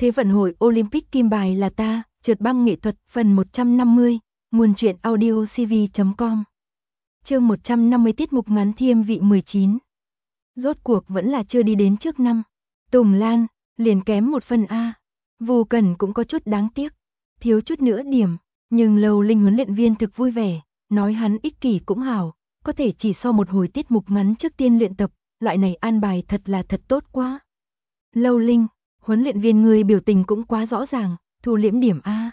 Thế vận hội Olympic kim bài là ta, trượt băng nghệ thuật phần 150, nguồn truyện audiocv.com. Chương 150 tiết mục ngắn thiêm vị 19. Rốt cuộc vẫn là chưa đi đến trước năm. Tùng Lan, liền kém một phần A. Vu Cẩn cũng có chút đáng tiếc, thiếu chút nữa điểm, nhưng Lâu Linh huấn luyện viên thực vui vẻ, nói hắn ích kỷ cũng hảo, có thể chỉ so một hồi tiết mục ngắn trước tiên luyện tập, loại này an bài thật là thật tốt quá. Lâu Linh, huấn luyện viên người biểu tình cũng quá rõ ràng, thu liễm điểm A.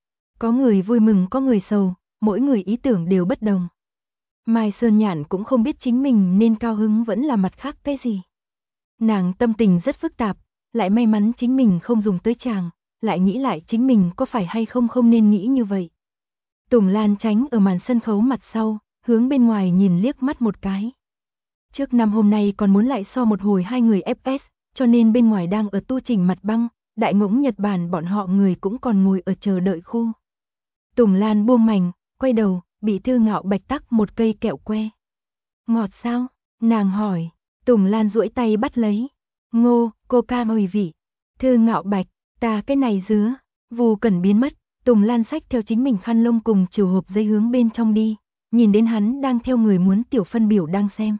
Có người vui mừng có người sầu, mỗi người ý tưởng đều bất đồng. Mai Sơn Nhạn cũng không biết chính mình nên cao hứng vẫn là mặt khác cái gì. Nàng tâm tình rất phức tạp, lại may mắn chính mình không dùng tới chàng, lại nghĩ lại chính mình có phải hay không nên nghĩ như vậy. Tùng Lan tránh ở màn sân khấu mặt sau, hướng bên ngoài nhìn liếc mắt một cái. Trước năm hôm nay còn muốn lại so một hồi hai người FS, cho nên bên ngoài đang ở tu chỉnh mặt băng, đại ngỗng Nhật Bản bọn họ người cũng còn ngồi ở chờ đợi khu. Tùng Lan buông mảnh, quay đầu, bị Thư Ngạo Bạch tắc một cây kẹo que. Ngọt sao? Nàng hỏi. Tùng Lan duỗi tay bắt lấy. Ngô, coca mùi vị. Thư Ngạo Bạch, ta cái này dứa. Vu Cẩn biến mất, Tùng Lan xách theo chính mình khăn lông cùng chiều hộp giấy hướng bên trong đi, nhìn đến hắn đang theo người muốn tiểu phân biểu đang xem.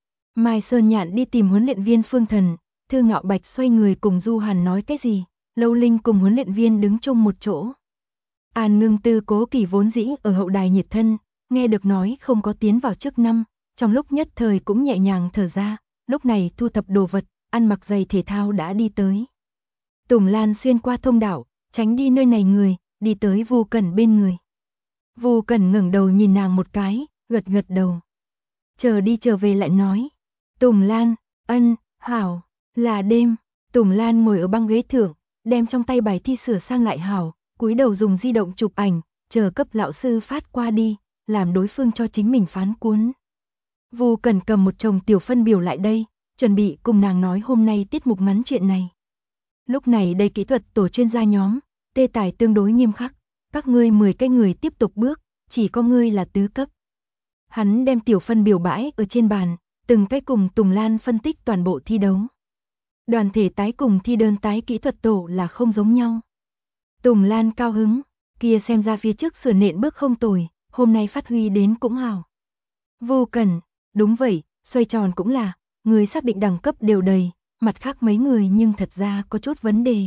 Mai Sơn Nhạn đi tìm huấn luyện viên Phương Thần, Thư Ngạo Bạch xoay người cùng Du Hàn nói cái gì, Lâu Linh cùng huấn luyện viên đứng chung một chỗ. An Ngưng Tư Cố Kỳ vốn dĩ ở hậu đài nhiệt thân, nghe được nói không có tiến vào trước năm, trong lúc nhất thời cũng nhẹ nhàng thở ra, lúc này thu thập đồ vật, ăn mặc giày thể thao đã đi tới. Tùng Lan xuyên qua thông đạo, tránh đi nơi này người, đi tới Vu Cẩn bên người. Vu Cẩn ngẩng đầu nhìn nàng một cái, gật gật đầu. Chờ đi trở về lại nói. Tùng Lan, ân, hảo, là đêm. Tùng Lan ngồi ở băng ghế thượng, đem trong tay bài thi sửa sang lại hảo, cúi đầu dùng di động chụp ảnh, chờ cấp lão sư phát qua đi, làm đối phương cho chính mình phán cuốn. Vu Cẩn cầm một chồng tiểu phân biểu lại đây, chuẩn bị cùng nàng nói hôm nay tiết mục ngắn chuyện này. Lúc này đây kỹ thuật tổ chuyên gia nhóm, tê tài tương đối nghiêm khắc, các ngươi 10 cái người tiếp tục bước, chỉ có ngươi là tứ cấp. Hắn đem tiểu phân biểu bãi ở trên bàn, từng cái cùng Tùng Lan phân tích toàn bộ thi đấu. Đoàn thể tái cùng thi đơn tái kỹ thuật tổ là không giống nhau. Tùng Lan cao hứng, kia xem ra phía trước sửa nện bước không tồi, hôm nay phát huy đến cũng hào. Vô Cẩn, đúng vậy, xoay tròn cũng là, người xác định đẳng cấp đều đầy, mặt khác mấy người nhưng thật ra có chút vấn đề.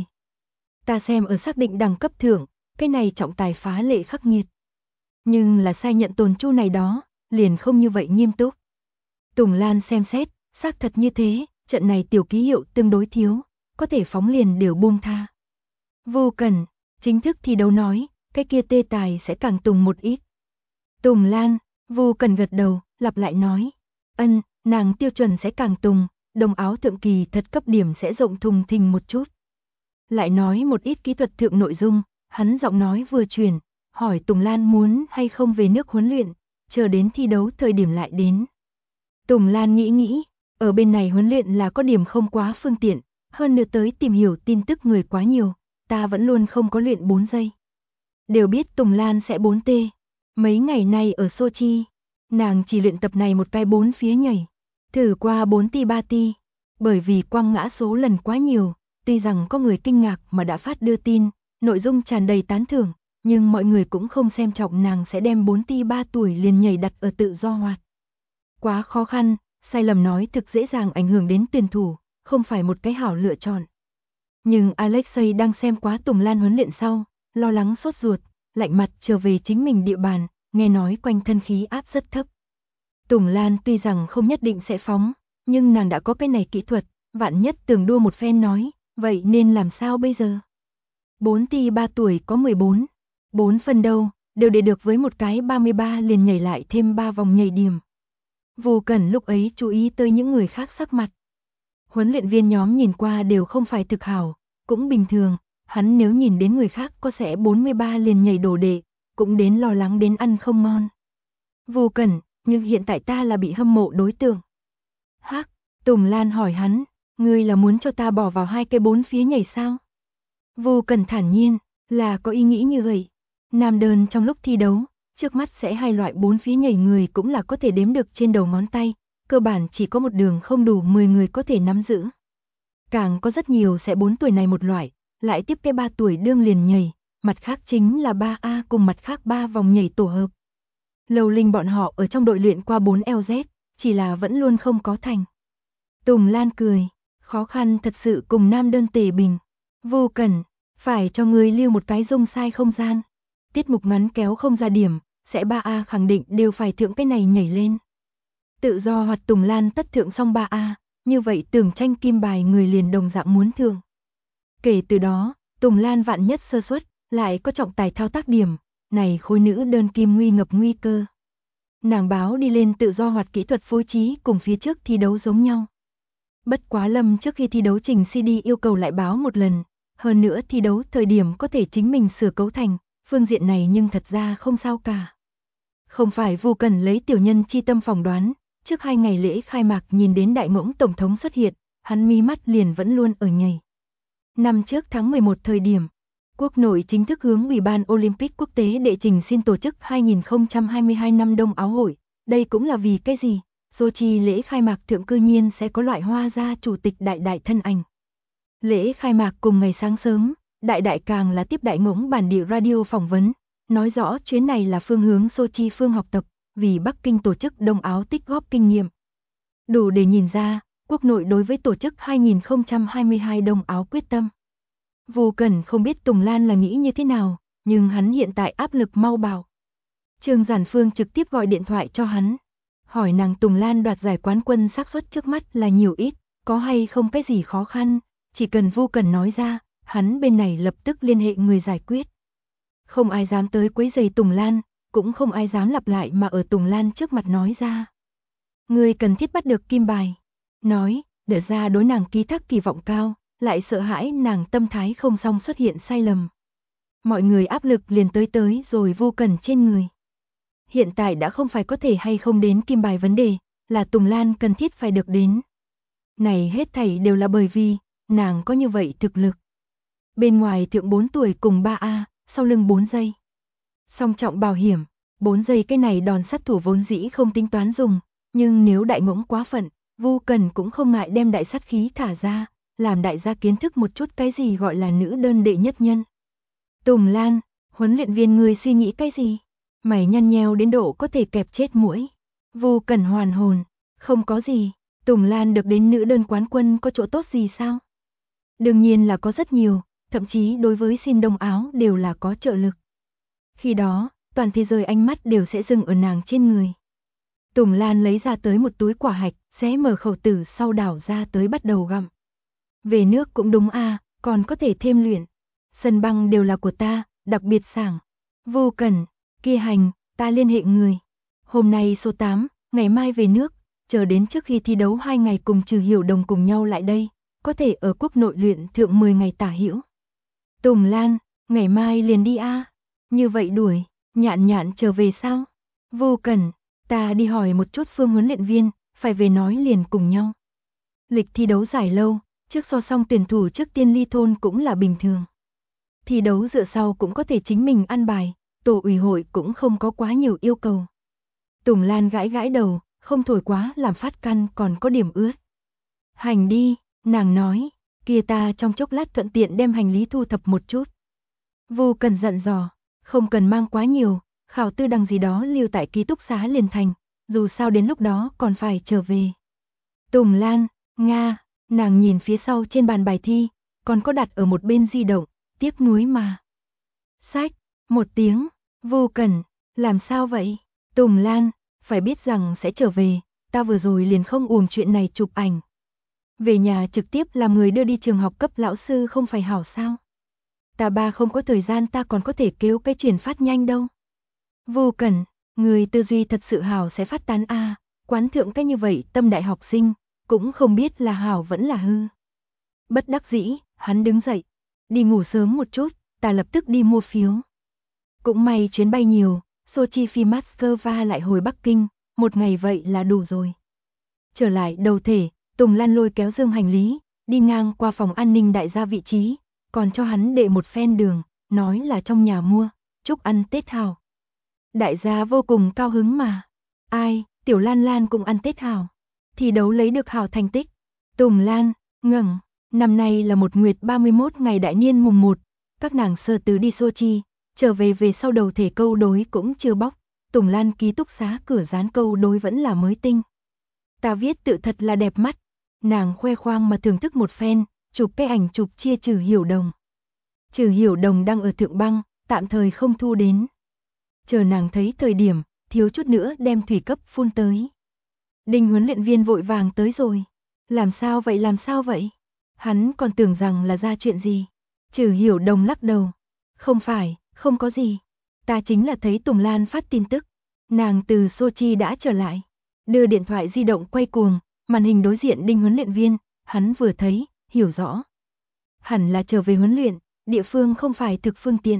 Ta xem ở xác định đẳng cấp thưởng, cái này trọng tài phá lệ khắc nghiệt. Nhưng là sai nhận tồn chu này đó, liền không như vậy nghiêm túc. Tùng Lan xem xét, xác thật như thế, trận này tiểu ký hiệu tương đối thiếu, có thể phóng liền đều buông tha. Vô Cẩn, chính thức thi đấu nói, cái kia tê tài sẽ càng tùng một ít. Tùng Lan, Vô Cẩn gật đầu, lặp lại nói. Ân, nàng tiêu chuẩn sẽ càng tùng, đồng áo thượng kỳ thật cấp điểm sẽ rộng thùng thình một chút. Lại nói một ít kỹ thuật thượng nội dung, hắn giọng nói vừa chuyển, hỏi Tùng Lan muốn hay không về nước huấn luyện, chờ đến thi đấu thời điểm lại đến. Tùng Lan nghĩ, ở bên này huấn luyện là có điểm không quá phương tiện, hơn nữa tới tìm hiểu tin tức người quá nhiều, ta vẫn luôn không có luyện 4 giây. Đều biết Tùng Lan sẽ 4T, mấy ngày nay ở Sochi, nàng chỉ luyện tập này một cái 4 phía nhảy, thử qua 4T 3T, bởi vì quăng ngã số lần quá nhiều, tuy rằng có người kinh ngạc mà đã phát đưa tin, nội dung tràn đầy tán thưởng, nhưng mọi người cũng không xem trọng nàng sẽ đem 4T 3 tuổi liền nhảy đặt ở tự do hoạt. Quá khó khăn, sai lầm nói thực dễ dàng ảnh hưởng đến tuyển thủ, không phải một cái hảo lựa chọn. Nhưng Alexei đang xem quá Tùng Lan huấn luyện sau, lo lắng sốt ruột, lạnh mặt trở về chính mình địa bàn, nghe nói quanh thân khí áp rất thấp. Tùng Lan tuy rằng không nhất định sẽ phóng, nhưng nàng đã có cái này kỹ thuật, vạn nhất tưởng đua một phen nói, vậy nên làm sao bây giờ? 4T 3 tuổi có 14, 4 phần đâu, đều để được với một cái 33 liền nhảy lại thêm 3 vòng nhảy điểm. Vô Cẩn lúc ấy chú ý tới những người khác sắc mặt. Huấn luyện viên nhóm nhìn qua đều không phải thực hảo, cũng bình thường, hắn nếu nhìn đến người khác có sẽ 43 liền nhảy đổ đệ, cũng đến lo lắng đến ăn không ngon. Vô Cẩn, nhưng hiện tại ta là bị hâm mộ đối tượng. Hắc, Tùng Lan hỏi hắn, ngươi là muốn cho ta bỏ vào hai cái 4 phía nhảy sao? Vô Cẩn thản nhiên, là có ý nghĩ như vậy. Nam đơn trong lúc thi đấu, trước mắt sẽ hai loại 4 phía nhảy người cũng là có thể đếm được trên đầu ngón tay, cơ bản chỉ có một đường không đủ 10 người có thể nắm giữ. Càng có rất nhiều sẽ 4 tuổi này một loại, lại tiếp cái 3 tuổi đương liền nhảy, mặt khác chính là 3A cùng mặt khác 3 vòng nhảy tổ hợp. Lầu Linh bọn họ ở trong đội luyện qua 4 LZ, chỉ là vẫn luôn không có thành. Tùng Lan cười, khó khăn thật sự cùng nam đơn tề bình. Vô Cẩn, phải cho ngươi lưu một cái dung sai không gian. Tiết mục ngắn kéo không ra điểm, sẽ 3A khẳng định đều phải thượng cái này nhảy lên. Tự do hoặc Tùng Lan tất thượng xong 3A, như vậy tưởng tranh kim bài người liền đồng dạng muốn thượng. Kể từ đó, Tùng Lan vạn nhất sơ suất, lại có trọng tài thao tác điểm, này khối nữ đơn kim nguy ngập nguy cơ. Nàng báo đi lên tự do hoặc kỹ thuật phối trí cùng phía trước thi đấu giống nhau. Bất quá Lâm trước khi thi đấu trình CD yêu cầu lại báo một lần, hơn nữa thi đấu thời điểm có thể chính mình sửa cấu thành, phương diện này nhưng thật ra không sao cả. Không phải Vu Cần lấy tiểu nhân chi tâm phỏng đoán, trước 2 ngày lễ khai mạc nhìn đến đại ngỗng tổng thống xuất hiện, hắn mí mắt liền vẫn luôn ở nhảy. Năm trước tháng 11 thời điểm, quốc nội chính thức hướng Ủy ban Olympic quốc tế đệ trình xin tổ chức 2022 năm Đông Áo hội, đây cũng là vì cái gì? Sochi lễ khai mạc thượng cư nhiên sẽ có loại hoa gia chủ tịch đại thân ảnh. Lễ khai mạc cùng ngày sáng sớm, đại càng là tiếp đại ngỗng bản địa radio phỏng vấn, nói rõ chuyến này là phương hướng Sochi phương học tập, vì Bắc Kinh tổ chức Đông Áo tích góp kinh nghiệm. Đủ để nhìn ra, quốc nội đối với tổ chức 2022 Đông Áo quyết tâm. Vu Cẩn không biết Tùng Lan là nghĩ như thế nào, nhưng hắn hiện tại áp lực mau bảo. Trương Giản Phương trực tiếp gọi điện thoại cho hắn, hỏi nàng Tùng Lan đoạt giải quán quân xác suất trước mắt là nhiều ít, có hay không cái gì khó khăn, chỉ cần Vu Cẩn nói ra, hắn bên này lập tức liên hệ người giải quyết. Không ai dám tới quấy rầy Tùng Lan, cũng không ai dám lặp lại mà ở Tùng Lan trước mặt nói ra. Người cần thiết bắt được kim bài. Nói, để ra đối nàng ký thác kỳ vọng cao, lại sợ hãi nàng tâm thái không xong xuất hiện sai lầm. Mọi người áp lực liền tới rồi Vu Cẩn trên người. Hiện tại đã không phải có thể hay không đến kim bài vấn đề, là Tùng Lan cần thiết phải được đến. Này hết thảy đều là bởi vì, nàng có như vậy thực lực. Bên ngoài thượng 4 tuổi cùng 3A, sau lưng 4 giây. Song trọng bảo hiểm, 4 giây cái này đòn sát thủ vốn dĩ không tính toán dùng, nhưng nếu đại ngỗng quá phận, Vu Cẩn cũng không ngại đem đại sát khí thả ra, làm đại gia kiến thức một chút cái gì gọi là nữ đơn đệ nhất nhân. Tùng Lan, huấn luyện viên người suy nghĩ cái gì? Mày nhăn nheo đến độ có thể kẹp chết muỗi. Vu Cẩn hoàn hồn, không có gì, Tùng Lan được đến nữ đơn quán quân có chỗ tốt gì sao? Đương nhiên là có rất nhiều, thậm chí đối với xin Đông Áo đều là có trợ lực. Khi đó, toàn thế giới ánh mắt đều sẽ dừng ở nàng trên người. Tùng Lan lấy ra tới một túi quả hạch, xé mở khẩu tử sau đảo ra tới bắt đầu gặm. Về nước cũng đúng à, còn có thể thêm luyện. Sân băng đều là của ta, đặc biệt sảng. Vô Cẩn, kia hành, ta liên hệ người. Hôm nay số 8, ngày mai về nước, chờ đến trước khi thi đấu 2 ngày cùng Trừ Hiểu Đồng cùng nhau lại đây, có thể ở quốc nội luyện thượng 10 ngày tả hữu. Tùng Lan, ngày mai liền đi a. Như vậy đuổi, Nhạn trở về sao? Vô Cẩn, ta đi hỏi một chút Phương huấn luyện viên, phải về nói liền cùng nhau. Lịch thi đấu dài lâu, trước so xong tuyển thủ trước tiên ly thôn cũng là bình thường. Thi đấu dựa sau cũng có thể chính mình ăn bài, tổ ủy hội cũng không có quá nhiều yêu cầu. Tùng Lan gãi đầu, không thổi quá làm phát căn còn có điểm ướt. Hành đi, nàng nói, kia ta trong chốc lát thuận tiện đem hành lý thu thập một chút. Vu Cần dặn dò, không cần mang quá nhiều, khảo tư đằng gì đó lưu tại ký túc xá liền thành, dù sao đến lúc đó còn phải trở về. Tùng Lan, Nga, nàng nhìn phía sau trên bàn bài thi, còn có đặt ở một bên di động, tiếc nuối mà. Sách, một tiếng, Vu Cần, làm sao vậy? Tùng Lan, phải biết rằng sẽ trở về, ta vừa rồi liền không uổng chuyện này chụp ảnh. Về nhà trực tiếp làm người đưa đi trường học cấp lão sư không phải hảo sao? Ta ba không có thời gian ta còn có thể kêu cái chuyển phát nhanh đâu. Vô Cẩn, người tư duy thật sự hảo sẽ phát tán a, quán thượng cái như vậy tâm đại học sinh, cũng không biết là hảo vẫn là hư. Bất đắc dĩ, hắn đứng dậy, đi ngủ sớm một chút, ta lập tức đi mua phiếu. Cũng may chuyến bay nhiều, Sochi phi Moscow lại hồi Bắc Kinh, một ngày vậy là đủ rồi. Trở lại đầu thể, Tùng Lan lôi kéo dương hành lý, đi ngang qua phòng an ninh đại gia vị trí, còn cho hắn đệ một phen đường, nói là trong nhà mua, chúc ăn Tết hảo. Đại gia vô cùng cao hứng mà. Ai, Tiểu Lan Lan cũng ăn Tết hảo. Thi đấu lấy được hảo thành tích. Tùng Lan, ngẩng, Năm nay là một nguyệt 31 ngày đại niên mùng 1, các nàng sơ tứ đi Sochi, trở về sau đầu thể câu đối cũng chưa bóc, Tùng Lan ký túc xá cửa dán câu đối vẫn là mới tinh. Ta viết tự thật là đẹp mắt, nàng khoe khoang mà thưởng thức một phen, chụp cái ảnh chụp chia Trừ Hiểu Đồng. Trừ Hiểu Đồng đang ở Thượng Băng, tạm thời không thu đến. Chờ nàng thấy thời điểm, thiếu chút nữa đem thủy cấp phun tới. Đinh huấn luyện viên vội vàng tới rồi. Làm sao vậy? Hắn còn tưởng rằng là ra chuyện gì. Trừ Hiểu Đồng lắc đầu. Không phải, không có gì. Ta chính là thấy Tùng Lan phát tin tức. Nàng từ Sochi đã trở lại. Đưa điện thoại di động quay cuồng, màn hình đối diện Đinh huấn luyện viên, hắn vừa thấy, hiểu rõ. Hẳn là trở về huấn luyện, địa phương không phải thực phương tiện.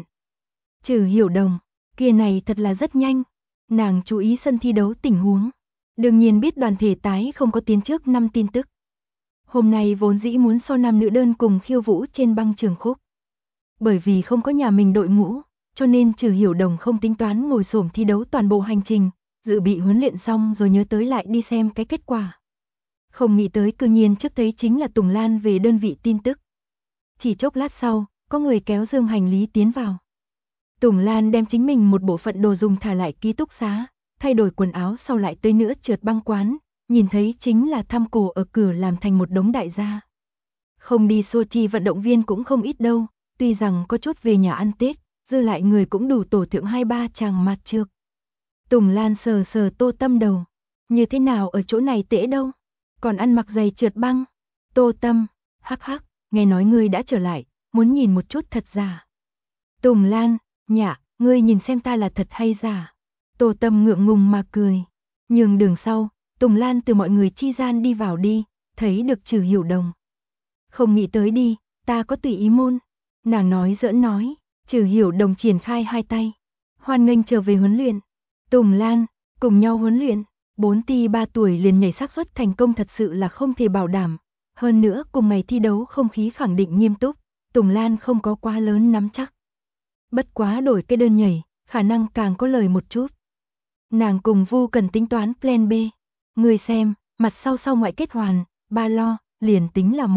Trừ Hiểu Đồng, kia này thật là rất nhanh. Nàng chú ý sân thi đấu tình huống. Đương nhiên biết đoàn thể tái không có tiến trước năm tin tức. Hôm nay vốn dĩ muốn so nam nữ đơn cùng khiêu vũ trên băng trường khúc. Bởi vì không có nhà mình đội ngũ, cho nên Trừ Hiểu Đồng không tính toán ngồi xổm thi đấu toàn bộ hành trình, dự bị huấn luyện xong rồi nhớ tới lại đi xem cái kết quả. Không nghĩ tới cư nhiên trước thấy chính là Tùng Lan về đơn vị tin tức. Chỉ chốc lát sau, có người kéo dương hành lý tiến vào. Tùng Lan đem chính mình một bộ phận đồ dùng thả lại ký túc xá, thay đổi quần áo sau lại tới nữa trượt băng quán, nhìn thấy chính là thăm cổ ở cửa làm thành một đống đại gia. Không đi Sochi vận động viên cũng không ít đâu, tuy rằng có chút về nhà ăn Tết, dư lại người cũng đủ tổ thượng 2-3 chàng mặt trược. Tùng Lan sờ sờ Tô Tâm đầu, như thế nào ở chỗ này tễ đâu, còn ăn mặc giày trượt băng. Tô Tâm, hắc hắc, nghe nói ngươi đã trở lại, muốn nhìn một chút thật giả. Tùng Lan, nhạ, ngươi nhìn xem ta là thật hay giả. Tô Tâm ngượng ngùng mà cười. Nhường đường sau, Tùng Lan từ mọi người chi gian đi vào đi, thấy được Trừ Hiểu Đồng. Không nghĩ tới đi, ta có tùy ý môn. Nàng nói giỡn nói, Trừ Hiểu Đồng triển khai hai tay. Hoan nghênh trở về huấn luyện. Tùng Lan, cùng nhau huấn luyện. 4 ti 3 tuổi liền nhảy xác suất thành công thật sự là không thể bảo đảm. Hơn nữa cùng ngày thi đấu không khí khẳng định nghiêm túc, Tùng Lan không có quá lớn nắm chắc. Bất quá đổi cái đơn nhảy, khả năng càng có lời một chút. Nàng cùng Vu cần tính toán plan B. Người xem, mặt sau ngoại kết hoàn, ba lo, liền tính là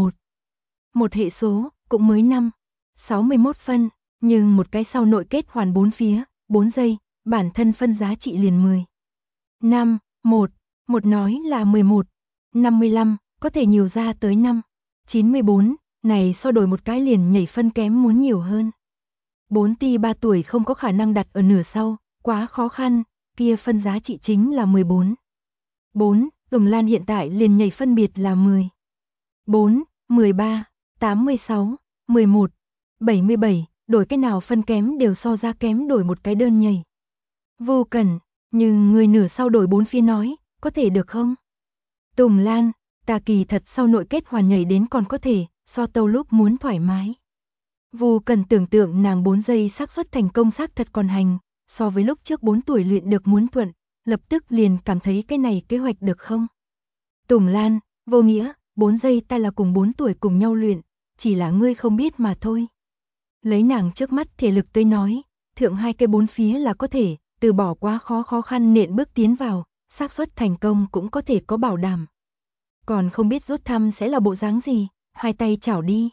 một hệ số, cũng mới 61 phân, nhưng một cái sau nội kết hoàn 4 phía, 4 giây, bản thân phân giá trị liền 1 nói là 11, 55, có thể nhiều ra tới 94, này so đổi một cái liền nhảy phân kém muốn nhiều hơn. 4 ti 3 tuổi không có khả năng đặt ở nửa sau, quá khó khăn, kia phân giá trị chính là 14. Tùng Lan hiện tại liền nhảy phân biệt là 14, 13, 86, 11, 77, đổi cái nào phân kém đều so ra kém đổi một cái đơn nhảy. Vô cần, nhưng người nửa sau đổi 4 phía nói, có thể được không? Tùng Lan, ta kỳ thật sau nội kết hoàn nhảy đến còn có thể, so tâu lúc muốn thoải mái. Vu cần tưởng tượng nàng 4 giây xác suất thành công xác thật còn hành, so với lúc trước 4 tuổi luyện được muốn thuận, lập tức liền cảm thấy cái này kế hoạch được không? Tùng Lan, vô nghĩa, 4 giây ta là cùng 4 tuổi cùng nhau luyện, chỉ là ngươi không biết mà thôi. Lấy nàng trước mắt thể lực tới nói, thượng hai cái 4 phía là có thể, từ bỏ quá khó khăn nện bước tiến vào, xác suất thành công cũng có thể có bảo đảm. Còn không biết rút thăm sẽ là bộ dáng gì, hai tay chảo đi.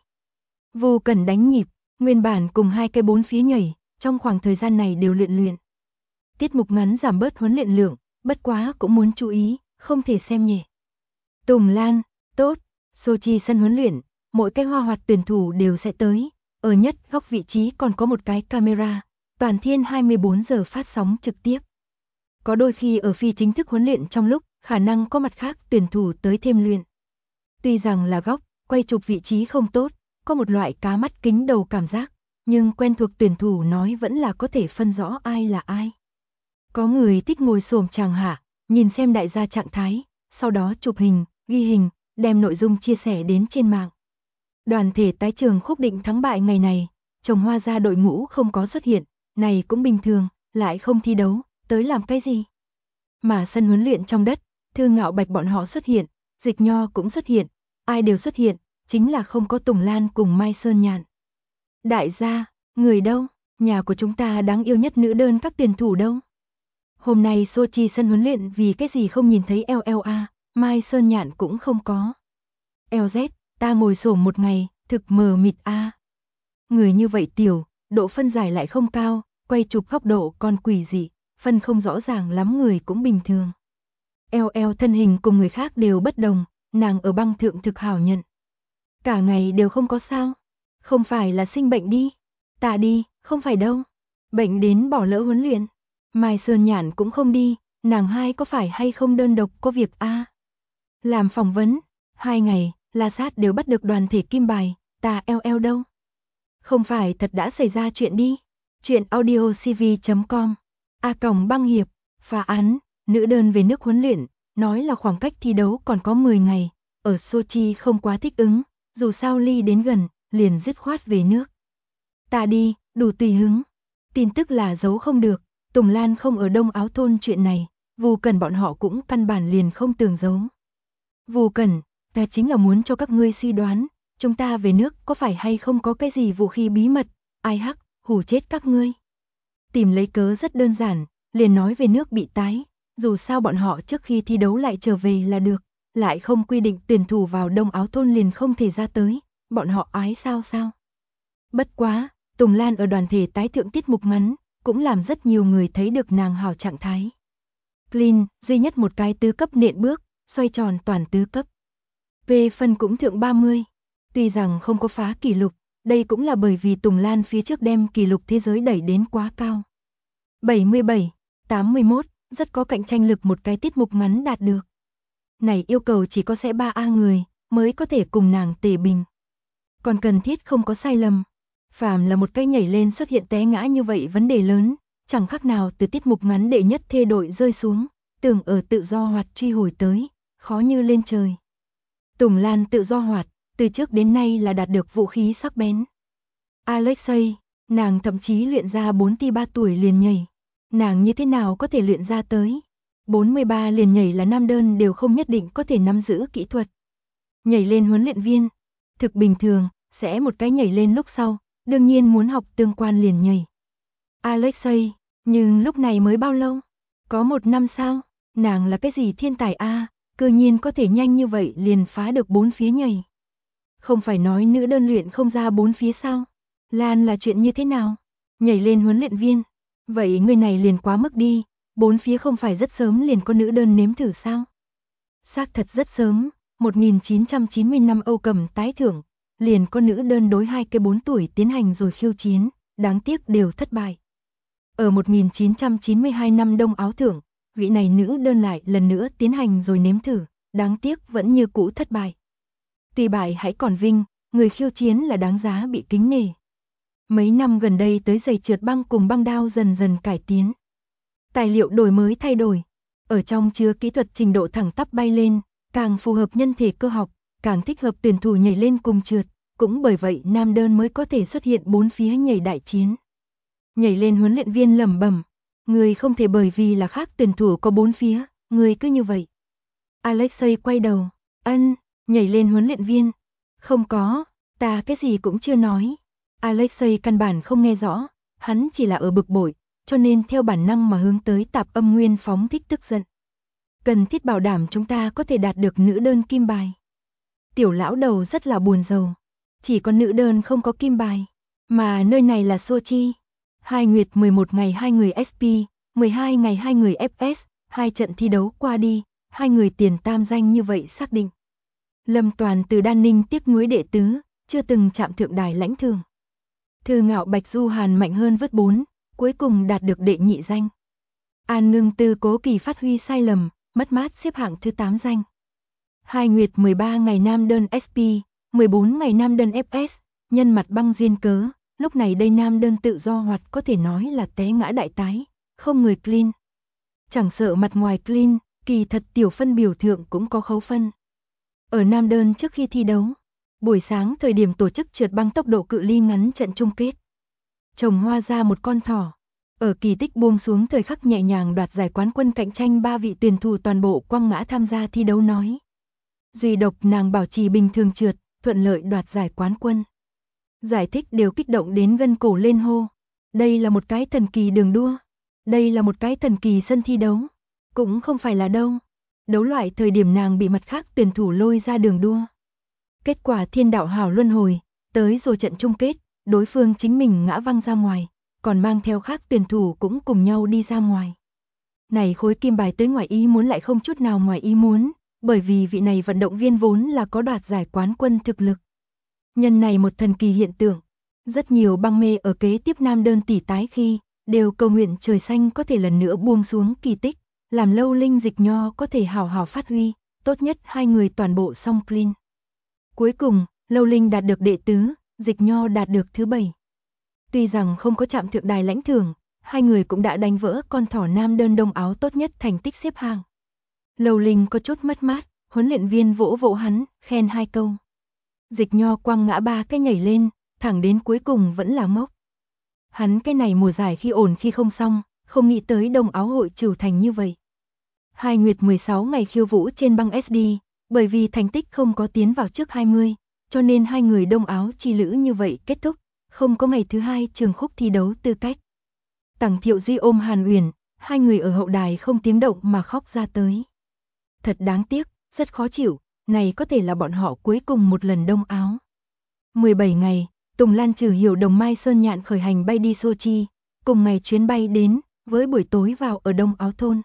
Vu cần đánh nhịp, nguyên bản cùng hai cái 4 phía nhảy, trong khoảng thời gian này đều luyện. Tiết mục ngắn giảm bớt huấn luyện lượng, bất quá cũng muốn chú ý, không thể xem nhẹ. Tùng Lan, tốt, Sochi sân huấn luyện, mỗi cái hoa hoạt tuyển thủ đều sẽ tới, ở nhất góc vị trí còn có một cái camera, toàn thiên 24 giờ phát sóng trực tiếp. Có đôi khi ở phi chính thức huấn luyện trong lúc, khả năng có mặt khác tuyển thủ tới thêm luyện. Tuy rằng là góc, quay chụp vị trí không tốt, có một loại cá mắt kính đầu cảm giác, nhưng quen thuộc tuyển thủ nói vẫn là có thể phân rõ ai là ai. Có người thích ngồi xổm chàng hạ, nhìn xem đại gia trạng thái, sau đó chụp hình, ghi hình, đem nội dung chia sẻ đến trên mạng. Đoàn thể tái trường khúc định thắng bại ngày này, trồng hoa ra đội ngũ không có xuất hiện, này cũng bình thường, lại không thi đấu, tới làm cái gì. Mà sân huấn luyện trong đất, Thư Ngạo Bạch bọn họ xuất hiện, Dịch Nho cũng xuất hiện, ai đều xuất hiện, chính là không có Tùng Lan cùng Mai Sơn Nhạn. Đại gia, người đâu, nhà của chúng ta đáng yêu nhất nữ đơn các tuyển thủ đâu. Hôm nay Sochi sân huấn luyện vì cái gì không nhìn thấy LLA, Mai Sơn Nhạn cũng không có. LZ, Ta ngồi xổm một ngày, thực mờ mịt a. Người như vậy tiểu, độ phân giải lại không cao, quay chụp góc độ còn quỷ dị, phân không rõ ràng lắm người cũng bình thường. Eo thân hình cùng người khác đều bất đồng, nàng ở băng thượng thực hảo nhận. Cả ngày đều không có sao. Không phải là sinh bệnh đi. Ta đi, không phải đâu. Bệnh đến bỏ lỡ huấn luyện. Mai Sơn Nhạn cũng không đi, nàng hai có phải hay không đơn độc có việc a? Làm phỏng vấn, 2 ngày, La Sát đều bắt được đoàn thể kim bài, ta eo đâu. Không phải thật đã xảy ra chuyện đi. Chuyện audiocv.com Băng hiệp, phá án, nữ đơn về nước huấn luyện, nói là khoảng cách thi đấu còn có 10 ngày, ở Sochi không quá thích ứng, dù sao ly đến gần, liền dứt khoát về nước. Ta đi, đủ tùy hứng. Tin tức là giấu không được, Tùng Lan không ở Đông Áo thôn chuyện này, Vu Cẩn bọn họ cũng căn bản liền không tường giấu. Vu Cẩn, ta chính là muốn cho các ngươi suy đoán, chúng ta về nước có phải hay không có cái gì vũ khí bí mật, ai hắc, hù chết các ngươi. Tìm lấy cớ rất đơn giản, liền nói về nước bị tái, dù sao bọn họ trước khi thi đấu lại trở về là được, lại không quy định tuyển thủ vào Đông Áo thôn liền không thể ra tới, bọn họ ái sao. Bất quá, Tùng Lan ở đoàn thể tái thượng tiết mục ngắn, cũng làm rất nhiều người thấy được nàng hảo trạng thái. Clean, duy nhất một cái tứ cấp nện bước, xoay tròn toàn tứ cấp. Về phần cũng thượng 30. Tuy rằng không có phá kỷ lục, đây cũng là bởi vì Tùng Lan phía trước đem kỷ lục thế giới đẩy đến quá cao. 77, 81, rất có cạnh tranh lực một cái tiết mục ngắn đạt được. Này yêu cầu chỉ có sẽ 3A người, mới có thể cùng nàng tề bình. Còn cần thiết không có sai lầm. Phàm là một cái nhảy lên xuất hiện té ngã như vậy vấn đề lớn, chẳng khác nào từ tiết mục ngắn đệ nhất thê đội rơi xuống, tưởng ở tự do hoạt truy hồi tới, khó như lên trời. Tùng Lan tự do hoạt, từ trước đến nay là đạt được vũ khí sắc bén. Alexei, nàng thậm chí luyện ra 43 tuổi liền nhảy. Nàng như thế nào có thể luyện ra tới? 43 liền nhảy là nam đơn đều không nhất định có thể nắm giữ kỹ thuật. Nhảy lên huấn luyện viên, thực bình thường, sẽ một cái nhảy lên lúc sau, đương nhiên muốn học tương quan liền nhảy. Alexei, nhưng lúc này mới bao lâu? Có 1 năm sao? Nàng là cái gì thiên tài a? Cơ nhiên có thể nhanh như vậy liền phá được 4 phía nhảy. Không phải nói nữ đơn luyện không ra 4 phía sao? Lan là chuyện như thế nào? Nhảy lên huấn luyện viên. Vậy người này liền quá mức đi, 4 phía không phải rất sớm liền có nữ đơn nếm thử sao? Xác thật rất sớm, 1990 năm Âu Cầm tái thưởng, liền có nữ đơn đối 2 cái 4 tuổi tiến hành rồi khiêu chiến, đáng tiếc đều thất bại. Ở 1992 năm Đông Áo thưởng, vị này nữ đơn lại lần nữa tiến hành rồi nếm thử, đáng tiếc vẫn như cũ thất bại. Tuy bại hãy còn vinh, người khiêu chiến là đáng giá bị kính nể. Mấy năm gần đây tới giày trượt băng cùng băng đao dần dần cải tiến. Tài liệu đổi mới thay đổi, ở trong chứa kỹ thuật trình độ thẳng tắp bay lên, càng phù hợp nhân thể cơ học, càng thích hợp tuyển thủ nhảy lên cùng trượt, cũng bởi vậy nam đơn mới có thể xuất hiện 4 phía nhảy đại chiến. Nhảy lên huấn luyện viên lẩm bẩm, người không thể bởi vì là khác tuyển thủ có 4 phía, người cứ như vậy. Alexei quay đầu, nhảy lên huấn luyện viên. Không có, ta cái gì cũng chưa nói. Alexei căn bản không nghe rõ, hắn chỉ là ở bực bội, cho nên theo bản năng mà hướng tới tạp âm nguyên phóng thích tức giận. Cần thiết bảo đảm chúng ta có thể đạt được nữ đơn kim bài. Tiểu lão đầu rất là buồn rầu, chỉ có nữ đơn không có kim bài, mà nơi này là Sochi. 2 nguyệt 11 ngày 2 người SP, 12 ngày 2 người FS, 2 trận thi đấu qua đi, 2 người tiền tam danh như vậy xác định. Lâm Toàn từ Đan Ninh tiếc nuối đệ tứ, chưa từng chạm thượng đài lãnh thưởng. Thư Ngạo Bạch Du Hàn mạnh hơn vớt 4, cuối cùng đạt được đệ nhị danh. An Ngưng Tư cố kỳ phát huy sai lầm, mất mát xếp hạng thứ 8 danh. 2 nguyệt 13 ngày nam đơn SP, 14 ngày nam đơn FS, nhân mặt băng duyên cớ, lúc này đây nam đơn tự do hoạt có thể nói là té ngã đại tái, không người clean. Chẳng sợ mặt ngoài clean, kỳ thật tiểu phân biểu thượng cũng có khấu phân. Ở nam đơn trước khi thi đấu, buổi sáng thời điểm tổ chức trượt băng tốc độ cự ly ngắn trận chung kết. Trồng hoa ra một con thỏ, ở kỳ tích buông xuống thời khắc nhẹ nhàng đoạt giải quán quân cạnh tranh 3 vị tuyển thủ toàn bộ quăng ngã tham gia thi đấu nói. Duy độc nàng bảo trì bình thường trượt, thuận lợi đoạt giải quán quân. Giải thích đều kích động đến gân cổ lên hô. Đây là một cái thần kỳ đường đua. Đây là một cái thần kỳ sân thi đấu. Cũng không phải là đâu. Đấu loại thời điểm nàng bị mặt khác tuyển thủ lôi ra đường đua. Kết quả thiên đạo hảo luân hồi, tới rồi trận chung kết, đối phương chính mình ngã văng ra ngoài, còn mang theo khác tuyển thủ cũng cùng nhau đi ra ngoài. Này khối kim bài tới ngoài ý muốn lại không chút nào ngoài ý muốn, bởi vì vị này vận động viên vốn là có đoạt giải quán quân thực lực. Nhân này một thần kỳ hiện tượng, rất nhiều băng mê ở kế tiếp nam đơn tỷ tái khi, đều cầu nguyện trời xanh có thể lần nữa buông xuống kỳ tích, làm Lâu Linh Dịch Nho có thể hào hào phát huy, tốt nhất hai người toàn bộ song clean. Cuối cùng, Lâu Linh đạt được đệ tứ, Dịch Nho đạt được thứ 7. Tuy rằng không có chạm thượng đài lãnh thưởng, hai người cũng đã đánh vỡ con thỏ nam đơn đông áo tốt nhất thành tích xếp hạng. Lâu Linh có chút mất mát, huấn luyện viên vỗ vỗ hắn, khen 2 câu. Dịch Nho quăng ngã 3 cái nhảy lên, thẳng đến cuối cùng vẫn là ngốc. Hắn cái này mùa giải khi ổn khi không xong, không nghĩ tới đông áo hội trưởng thành như vậy. Hai Nguyệt 16 ngày khiêu vũ trên băng SD, bởi vì thành tích không có tiến vào trước 20, cho nên hai người đông áo chi lữ như vậy kết thúc, không có ngày thứ hai trường khúc thi đấu tư cách. Tằng Thiệu Duy ôm Hàn Uyển, hai người ở hậu đài không tiếng động mà khóc ra tới. Thật đáng tiếc, rất khó chịu, này có thể là bọn họ cuối cùng một lần đông áo. 17 ngày, Tùng Lan Trừ Hiểu đồng Mai Sơn Nhạn khởi hành bay đi Sochi, cùng ngày chuyến bay đến, với buổi tối vào ở Đông Áo thôn.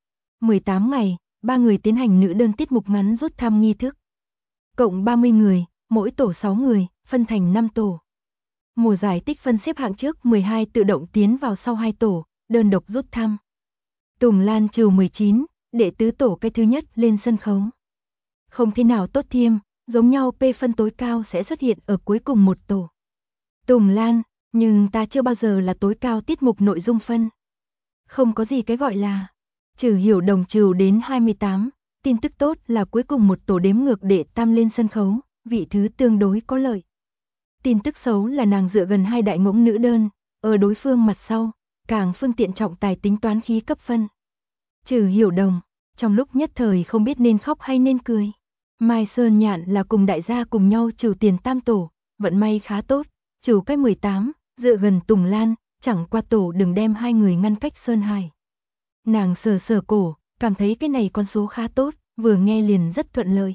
18 ngày, ba người tiến hành nữ đơn tiết mục ngắn rút thăm nghi thức. Cộng 30 người, mỗi tổ 6 người, phân thành 5 tổ. Mùa giải tích phân xếp hạng trước 12 tự động tiến vào sau 2 tổ, đơn độc rút thăm. Tùng Lan Trừ 19, đệ tứ tổ cái thứ nhất lên sân khấu. Không thế nào tốt thiêm, giống nhau P phân tối cao sẽ xuất hiện ở cuối cùng một tổ. Tùng Lan, nhưng ta chưa bao giờ là tối cao tiết mục nội dung phân. Không có gì cái gọi là. Trừ Hiểu đồng trừ đến 28, tin tức tốt là cuối cùng một tổ đếm ngược đệ tam lên sân khấu, vị thứ tương đối có lợi. Tin tức xấu là nàng dựa gần hai đại ngỗng nữ đơn, ở đối phương mặt sau, càng phương tiện trọng tài tính toán khí cấp phân. Trừ Hiểu đồng, trong lúc nhất thời không biết nên khóc hay nên cười. Mai Sơn Nhạn là cùng đại gia cùng nhau trừ tiền tam tổ, vận may khá tốt, trừ cái 18, dựa gần Tùng Lan, chẳng qua tổ đừng đem hai người ngăn cách Sơn Hải. Nàng sờ sờ cổ, cảm thấy cái này con số khá tốt, vừa nghe liền rất thuận lợi.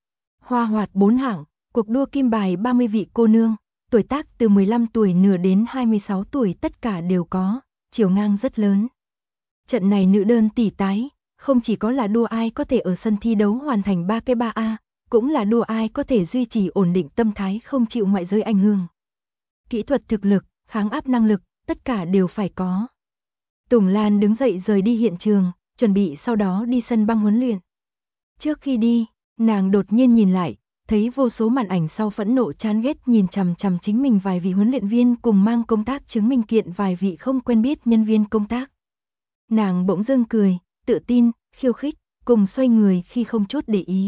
Hoa Hoạt 4 hạng, cuộc đua kim bài 30 vị cô nương, tuổi tác từ 15 tuổi nửa đến 26 tuổi tất cả đều có, chiều ngang rất lớn. Trận này nữ đơn tỷ tái, không chỉ có là đua ai có thể ở sân thi đấu hoàn thành 3 cái 3A, cũng là đua ai có thể duy trì ổn định tâm thái không chịu ngoại giới ảnh hưởng. Kỹ thuật thực lực, kháng áp năng lực, tất cả đều phải có. Tùng Lan đứng dậy rời đi hiện trường, chuẩn bị sau đó đi sân băng huấn luyện. Trước khi đi, nàng đột nhiên nhìn lại, thấy vô số màn ảnh sau phẫn nộ chán ghét nhìn chằm chằm chính mình vài vị huấn luyện viên cùng mang công tác chứng minh kiện vài vị không quen biết nhân viên công tác. Nàng bỗng dưng cười, tự tin, khiêu khích, cùng xoay người khi không chút để ý.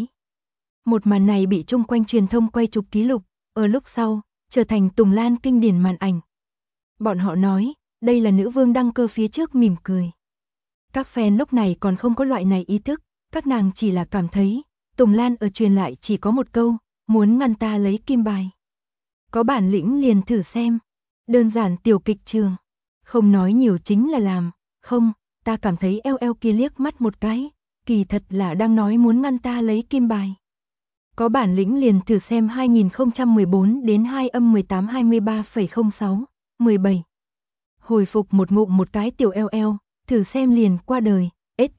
Một màn này bị chung quanh truyền thông quay chụp ký lục, ở lúc sau, trở thành Tùng Lan kinh điển màn ảnh. Bọn họ nói, đây là nữ vương đăng cơ phía trước mỉm cười. Các fan lúc này còn không có loại này ý thức, các nàng chỉ là cảm thấy, Tùng Lan ở truyền lại chỉ có một câu, muốn ngăn ta lấy kim bài. Có bản lĩnh liền thử xem. Đơn giản tiểu kịch trường. Không nói nhiều chính là làm. Không, ta cảm thấy eo kia liếc mắt một cái, kỳ thật là đang nói muốn ngăn ta lấy kim bài. Có bản lĩnh liền thử xem 2014 đến 2/18 23,06, 17. Hồi phục một ngụm một cái tiểu eo, thử xem liền qua đời,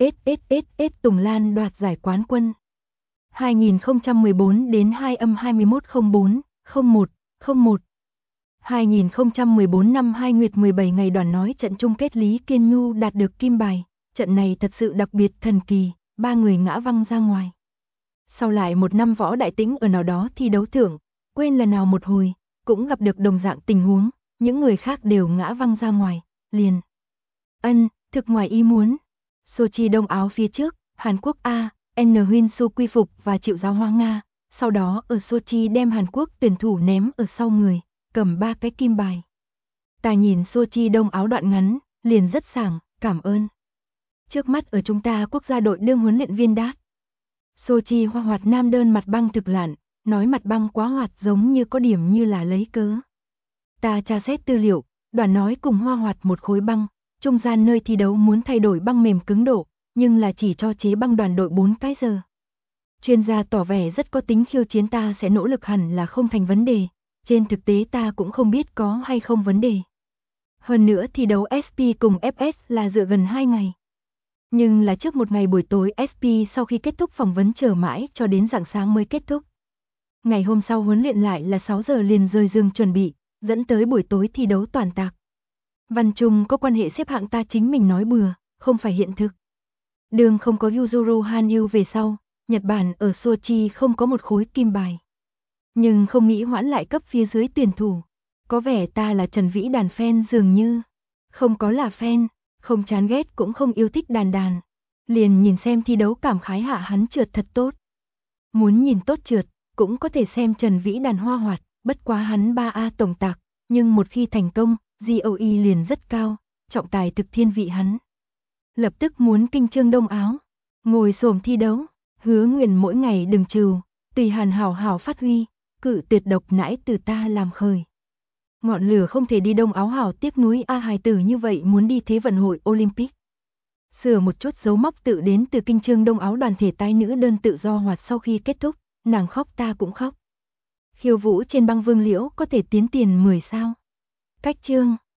SSSSS Tùng Lan đoạt giải quán quân. 2014 đến 2/21/04, 01, 01. 2014 năm 2 Nguyệt 17 ngày đoàn nói trận chung kết Lý Kiên Nhu đạt được kim bài, trận này thật sự đặc biệt thần kỳ, ba người ngã văng ra ngoài. Sau lại một năm Võ Đại Tĩnh ở nào đó thi đấu thưởng, quên lần nào một hồi, cũng gặp được đồng dạng tình huống, những người khác đều ngã văng ra ngoài, liền. Thực ngoài ý muốn. Sochi đông áo phía trước, Hàn Quốc A, N Huyên Su quy phục và chịu giáo hoa Nga, sau đó ở Sochi đem Hàn Quốc tuyển thủ ném ở sau người, cầm 3 cái kim bài. Ta nhìn Sochi đông áo đoạn ngắn, liền rất sảng, cảm ơn. Trước mắt ở chúng ta quốc gia đội đương huấn luyện viên đát. Sochi Hoa Hoạt nam đơn mặt băng thực lạn, nói mặt băng quá hoạt giống như có điểm như là lấy cớ. Ta tra xét tư liệu, đoàn nói cùng Hoa Hoạt một khối băng, trung gian nơi thi đấu muốn thay đổi băng mềm cứng độ, nhưng là chỉ cho chế băng đoàn đội 4 cái giờ. Chuyên gia tỏ vẻ rất có tính khiêu chiến, ta sẽ nỗ lực, hẳn là không thành vấn đề. Trên thực tế ta cũng không biết có hay không vấn đề. Hơn nữa thi đấu SP cùng FS là dựa gần 2 ngày. Nhưng là trước một ngày buổi tối SP sau khi kết thúc phỏng vấn chờ mãi cho đến rạng sáng mới kết thúc. Ngày hôm sau huấn luyện lại là 6 giờ liền rời giường chuẩn bị, dẫn tới buổi tối thi đấu toàn tạc. Văn Trung có quan hệ xếp hạng ta chính mình nói bừa, không phải hiện thực. Đường không có Yuzuru Hanyu về sau, Nhật Bản ở Sochi không có một khối kim bài. Nhưng không nghĩ hoãn lại cấp phía dưới tuyển thủ. Có vẻ ta là Trần Vĩ Đàn fan dường như. Không có là fan, không chán ghét cũng không yêu thích đàn. Liền nhìn xem thi đấu cảm khái hạ hắn trượt thật tốt. Muốn nhìn tốt trượt, cũng có thể xem Trần Vĩ Đàn hoa hoạt, bất quá hắn 3A tổng tạc, nhưng một khi thành công, GOE liền rất cao, trọng tài thực thiên vị hắn. Lập tức muốn kinh trương đông áo, ngồi xổm thi đấu, hứa nguyện mỗi ngày đừng trừ, tùy Hàn hảo hảo phát huy, cự tuyệt độc nãi từ ta làm khởi. Ngọn lửa không thể đi đông áo hảo, tiếc nuối A hài tử như vậy muốn đi Thế vận hội Olympic. Sửa một chút dấu mốc tự đến từ kinh trương đông áo đoàn thể tái nữ đơn tự do hoạt sau khi kết thúc, nàng khóc ta cũng khóc. Khiêu vũ trên băng Vương Liễu có thể tiến tiền 10 sao. Cách chương